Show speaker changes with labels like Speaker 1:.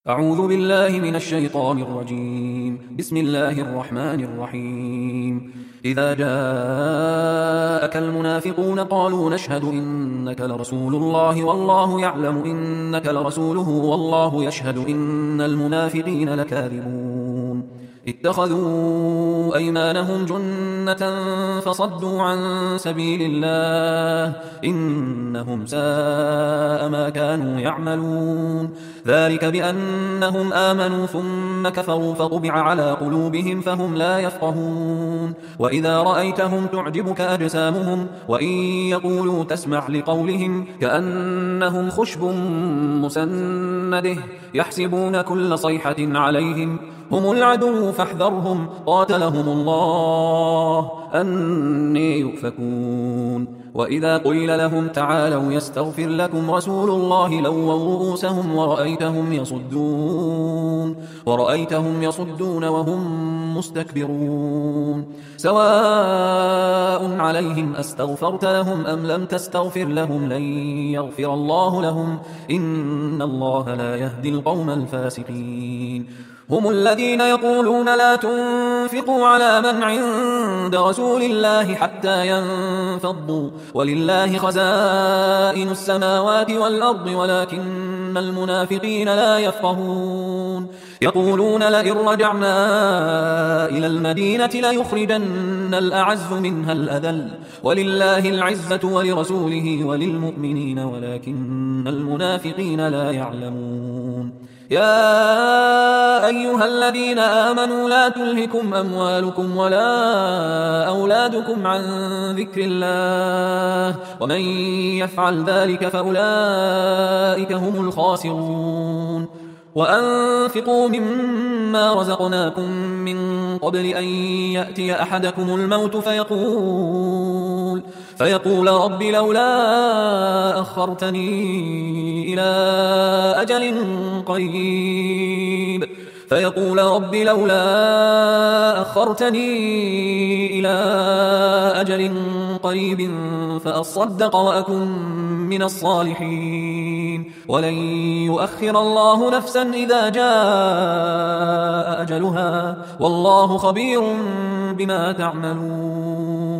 Speaker 1: أعوذ بالله من الشيطان الرجيم. بسم الله الرحمن الرحيم. إذا جاءك المنافقون قالوا نشهد إنك لرسول الله والله يعلم إنك لرسوله والله يشهد إن المنافقين لكاذبون. اتخذوا أيمانهم جنة فصدوا عن سبيل الله إنهم ساء ما كانوا يعملون. ذلك بأنهم آمنوا ثم كفروا فطبع على قلوبهم فهم لا يفقهون. وإذا رأيتهم تعجبك أجسامهم وإن يقولوا تسمع لقولهم كأنهم خشب مسنده يحسبون كل صيحة عليهم هم العدو فاحذرهم قاتلهم الله أني يؤفكون. وإذا قيل لهم تعالوا يستغفر لكم رسول الله لووا رؤوسهم ورأيتهم يصدون وهم مستكبرون. سواء عليهم أستغفرت لهم أم لم تستغفر لهم لن يغفر الله لهم إن الله لا يهدي القوم الفاسقين. هم الذين يقولون لا تنفقوا على من عند رسول الله حتى ينفضوا ولله خزائن السماوات والأرض ولكن المنافقين لا يفقهون. يقولون لئن رجعنا إلى المدينة ليخرجن الأعز منها الأذل ولله العزة ولرسوله وللمؤمنين ولكن المنافقين لا يعلمون. يا أيها الذين آمنوا لا تلهكم أموالكم ولا أولادكم عن ذكر الله ومن يفعل ذلك فأولئك هم الخاسرون. وأنفقوا مما رزقناكم من قبل أن يأتي أحدكم الموت فيقول رب لولا أخرتني إلى أجل قريب فأصدق وأكن من الصالحين ولن يؤخر الله نفسا إذا جاء أجلها والله خبير بما تعملون.